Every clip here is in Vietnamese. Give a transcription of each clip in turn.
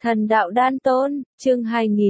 Thần đạo đan tôn, chương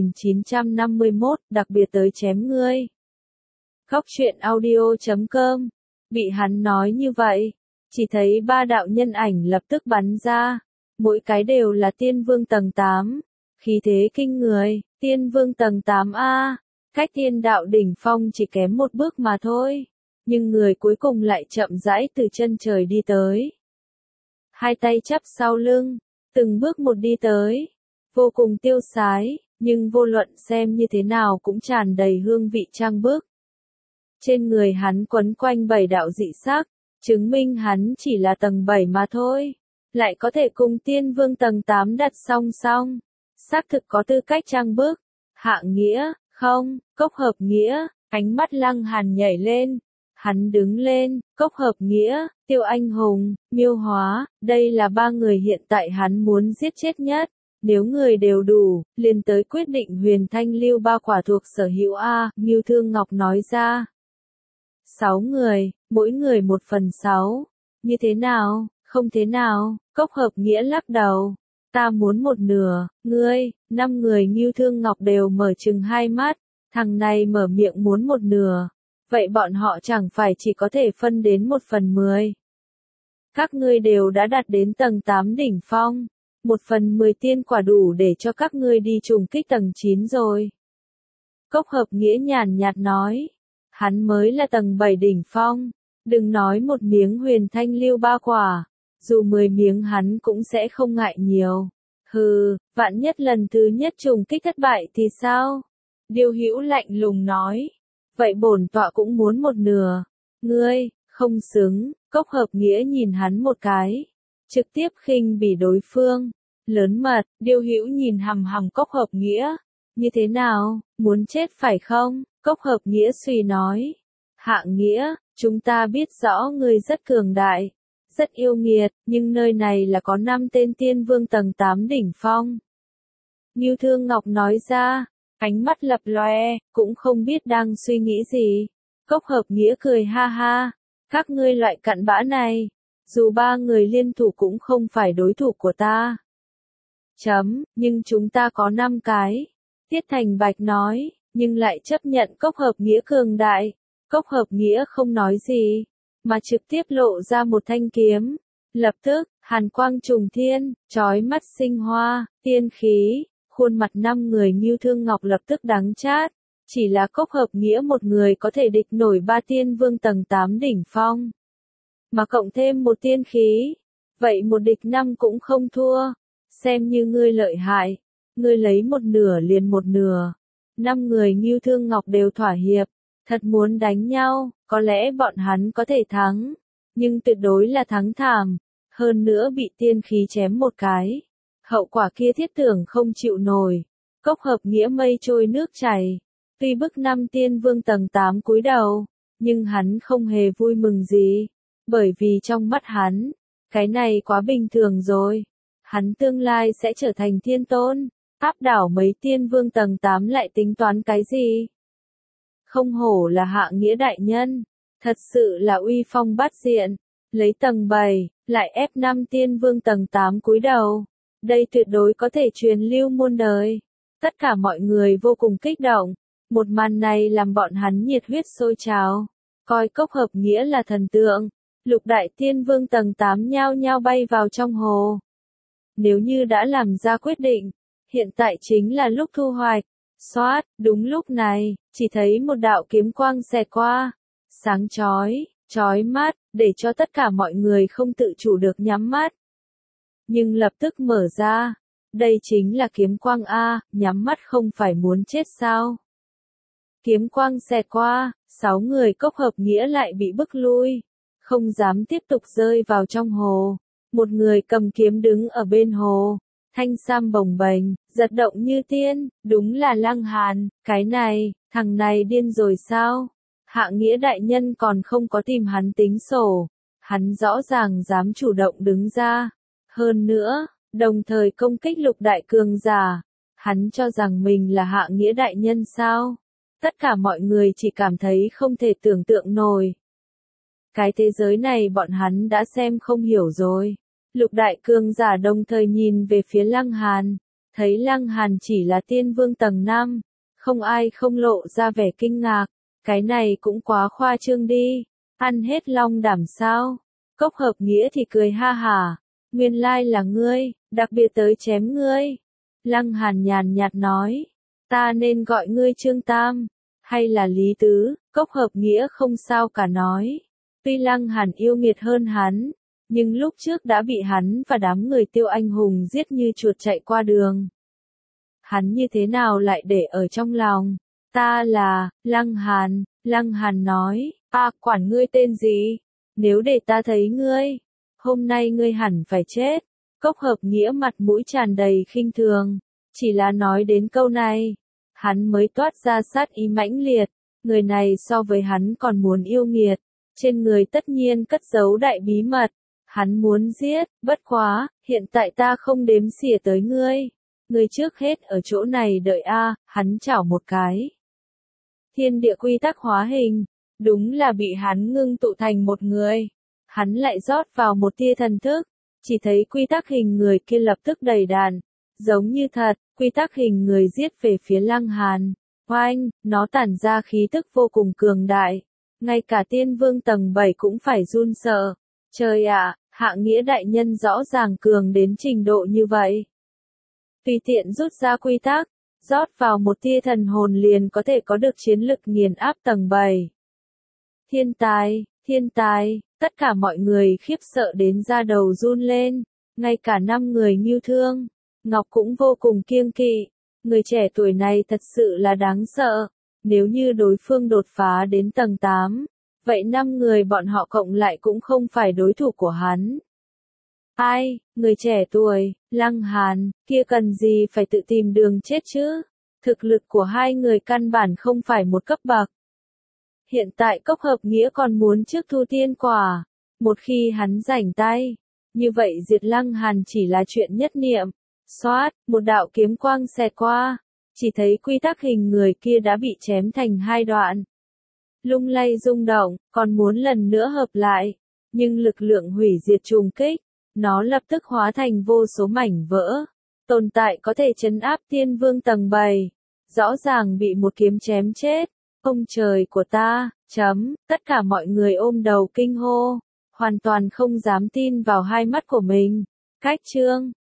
2951, đặc biệt tới chém ngươi. Góc truyện audio.com. Bị hắn nói như vậy, chỉ thấy ba đạo nhân ảnh lập tức bắn ra, mỗi cái đều là tiên vương tầng 8, khí thế kinh người, tiên vương tầng 8A, cách tiên đạo đỉnh phong chỉ kém một bước mà thôi, nhưng người cuối cùng lại chậm rãi từ chân trời đi tới. Hai tay chắp sau lưng, từng bước một đi tới, vô cùng tiêu sái, nhưng vô luận xem như thế nào cũng tràn đầy hương vị trang bức. Trên người hắn quấn quanh 7 đạo dị sắc, chứng minh hắn chỉ là tầng 7 mà thôi, lại có thể cùng tiên vương tầng 8 đặt song song, xác thực có tư cách trang bức. Hạng Nghĩa, không, Cốc Hợp Nghĩa, ánh mắt Lăng Hàn nhảy lên. Hắn đứng lên, Cốc Hợp Nghĩa, Tiêu Anh Hùng, Miêu Hóa, đây là ba người hiện tại hắn muốn giết chết nhất. Nếu người đều đủ, liền tới quyết định Huyền Thanh Lưu ba quả thuộc sở hữu A, Ngưu Thương Ngọc nói ra. 6 người, mỗi người 1/6. Như thế nào, không thế nào, Cốc Hợp Nghĩa lắc đầu. Ta muốn 1/2, ngươi, 5 người Ngưu Thương Ngọc đều mở trừng hai mắt, thằng này mở miệng muốn 1/2. Vậy bọn họ chẳng phải chỉ có thể phân đến 1/10. Các ngươi đều đã đạt đến tầng 8 đỉnh phong. 1/10 tiên quả đủ để cho các ngươi đi trùng kích tầng 9 rồi. Cốc Hợp Nghĩa nhàn nhạt nói. Hắn mới là tầng 7 đỉnh phong. Đừng nói một miếng Huyền Thanh Lưu ba quả. Dù 10 miếng hắn cũng sẽ không ngại nhiều. Hừ, vạn nhất lần thứ nhất trùng kích thất bại thì sao? Điêu Hữu lạnh lùng nói. Vậy bổn tọa cũng muốn 1/2. Ngươi, không xứng. Cốc Hợp Nghĩa nhìn hắn một cái. Trực tiếp khinh bỉ đối phương. Lớn mật, Điêu Hữu nhìn hằm hằm Cốc Hợp Nghĩa. Như thế nào, muốn chết phải không? Cốc Hợp Nghĩa suy nói. Hạng Nghĩa, chúng ta biết rõ ngươi rất cường đại, rất yêu nghiệt, nhưng nơi này là có 5 tên tiên vương tầng 8 đỉnh phong. Ngưu Thương Ngọc nói ra, ánh mắt lập lòe, cũng không biết đang suy nghĩ gì. Cốc Hợp Nghĩa cười ha ha, các ngươi loại cặn bã này, dù 3 người liên thủ cũng không phải đối thủ của ta. Nhưng chúng ta có 5 cái. Tiết Thành Bạch nói, nhưng lại chấp nhận Cốc Hợp Nghĩa cường đại. Cốc Hợp Nghĩa không nói gì, mà trực tiếp lộ ra một thanh kiếm. Lập tức, hàn quang trùng thiên, chói mắt sinh hoa, tiên khí, khuôn mặt 5 người Ngưu Thương Ngọc lập tức đắng chát. Chỉ là Cốc Hợp Nghĩa một người có thể địch nổi 3 tiên vương tầng 8 đỉnh phong. Mà cộng thêm một tiên khí, vậy một địch 5 cũng không thua. Xem như ngươi lợi hại, ngươi lấy 1/2 liền 1/2. 5 người Ngưu Thương Ngọc đều thỏa hiệp, thật muốn đánh nhau, có lẽ bọn hắn có thể thắng, nhưng tuyệt đối là thắng thảm, hơn nữa bị tiên khí chém một cái. Hậu quả kia thiết tưởng không chịu nổi. Cốc Hợp Nghĩa mây trôi nước chảy, tuy bức 5 tiên vương tầng 8 cúi đầu, nhưng hắn không hề vui mừng gì, bởi vì trong mắt hắn, cái này quá bình thường rồi. Hắn tương lai sẽ trở thành thiên tôn, áp đảo mấy tiên vương tầng 8 lại tính toán cái gì? Không hổ là Hạng Nghĩa đại nhân, thật sự là uy phong bát diện, lấy tầng 7, lại ép 5 tiên vương tầng 8 cúi đầu. Đây tuyệt đối có thể truyền lưu muôn đời. Tất cả mọi người vô cùng kích động, một màn này làm bọn hắn nhiệt huyết sôi trào, coi Cốc Hợp Nghĩa là thần tượng. Lục đại tiên vương tầng 8 nhao nhao bay vào trong hồ. Nếu như đã làm ra quyết định, hiện tại chính là lúc thu hoạch. Xoát, đúng lúc này, chỉ thấy một đạo kiếm quang xẹt qua, sáng chói mắt, để cho tất cả mọi người không tự chủ được nhắm mắt. Nhưng lập tức mở ra, đây chính là kiếm quang A, nhắm mắt không phải muốn chết sao? Kiếm quang xẹt qua, 6 người Cốc Hợp Nghĩa lại bị bức lui, không dám tiếp tục rơi vào trong hồ. Một người cầm kiếm đứng ở bên hồ, thanh sam bồng bềnh, giật động như tiên, đúng là Lăng Hàn. Cái này, thằng này điên rồi sao? Hạng Nghĩa đại nhân còn không có tìm hắn tính sổ, hắn rõ ràng dám chủ động đứng ra, hơn nữa, đồng thời công kích lục đại cường giả. Hắn cho rằng mình là Hạng Nghĩa đại nhân sao? Tất cả mọi người chỉ cảm thấy không thể tưởng tượng nổi. Cái thế giới này bọn hắn đã xem không hiểu rồi. Lục đại cường giả đồng thời nhìn về phía Lăng Hàn, Thấy Lăng Hàn chỉ là tiên vương tầng 5, không ai không lộ ra vẻ kinh ngạc, cái này cũng quá khoa trương đi, ăn hết long đảm sao? Cốc Hợp Nghĩa thì cười ha hả, nguyên lai là ngươi, đặc biệt tới chém ngươi. Lăng Hàn nhàn nhạt nói, ta nên gọi ngươi Trương Tam, hay là Lý Tứ? Cốc Hợp Nghĩa không sao cả nói, tuy Lăng Hàn yêu nghiệt hơn hắn, nhưng lúc trước đã bị hắn và đám người Tiêu Anh Hùng giết như chuột chạy qua đường. Hắn như thế nào lại để ở trong lòng? Ta là, Lăng Hàn nói, quản ngươi tên gì? Nếu để ta thấy ngươi, hôm nay ngươi hẳn phải chết. Cốc Hợp Nghĩa mặt mũi tràn đầy khinh thường, chỉ là nói đến câu này, hắn mới toát ra sát ý mãnh liệt, người này so với hắn còn muốn yêu nghiệt, trên người tất nhiên cất giấu đại bí mật, hắn muốn giết, bất quá, hiện tại ta không đếm xỉa tới ngươi. Ngươi trước hết ở chỗ này đợi hắn chảo một cái. Thiên địa quy tắc hóa hình, đúng là bị hắn ngưng tụ thành một người. Hắn lại rót vào một tia thần thức, chỉ thấy quy tắc hình người kia lập tức đầy đàn, giống như thật, quy tắc hình người giết về phía Lăng Hàn. Oanh, nó tản ra khí tức vô cùng cường đại, ngay cả tiên vương tầng 7 cũng phải run sợ. Trời ạ, Hạ Nghĩa đại nhân rõ ràng cường đến trình độ như vậy. Tùy tiện rút ra quy tắc, rót vào một tia thần hồn liền có thể có được chiến lực nghiền áp tầng 7. Thiên tài, tất cả mọi người khiếp sợ đến da đầu run lên, ngay cả 5 người Ngưu Thương, Ngọc cũng vô cùng kiêng kỵ, người trẻ tuổi này thật sự là đáng sợ, nếu như đối phương đột phá đến tầng 8, vậy 5 người bọn họ cộng lại cũng không phải đối thủ của hắn. Ai, người trẻ tuổi, Lăng Hàn, kia cần gì phải tự tìm đường chết chứ? Thực lực của hai người căn bản không phải một cấp bậc. Hiện tại Cốc Hợp Nghĩa còn muốn trước thu tiên quả. Một khi hắn rảnh tay, như vậy diệt Lăng Hàn chỉ là chuyện nhất niệm. Xoát, một đạo kiếm quang xẹt qua, chỉ thấy quy tắc hình người kia đã bị chém thành hai đoạn. Lung lay rung động, còn muốn lần nữa hợp lại, nhưng lực lượng hủy diệt trùng kích, nó lập tức hóa thành vô số mảnh vỡ. Tồn tại có thể trấn áp tiên vương tầng 7, rõ ràng bị một kiếm chém chết. Ông trời của ta, tất cả mọi người ôm đầu kinh hô, hoàn toàn không dám tin vào hai mắt của mình. Cách chương